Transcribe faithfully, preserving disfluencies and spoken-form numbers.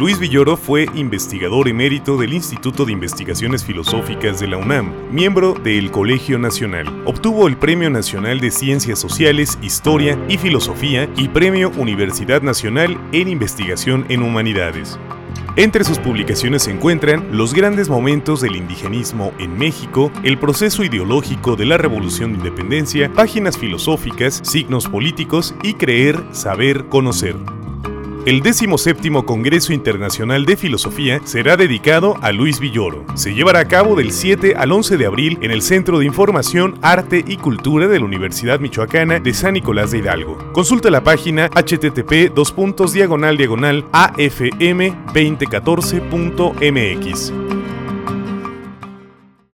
Luis Villoro fue investigador emérito del Instituto de Investigaciones Filosóficas de la UNAM, miembro del Colegio Nacional. Obtuvo el Premio Nacional de Ciencias Sociales, Historia y Filosofía y Premio Universidad Nacional en Investigación en Humanidades. Entre sus publicaciones se encuentran Los grandes momentos del indigenismo en México, El proceso ideológico de la Revolución de Independencia, Páginas filosóficas, Signos políticos y Creer, saber, conocer. El decimoséptimo Congreso Internacional de Filosofía será dedicado a Luis Villoro. Se llevará a cabo del siete al once de abril en el Centro de Información, Arte y Cultura de la Universidad Michoacana de San Nicolás de Hidalgo. Consulta la página h t t p dos puntos diagonal diagonal a f m dos mil catorce punto m x.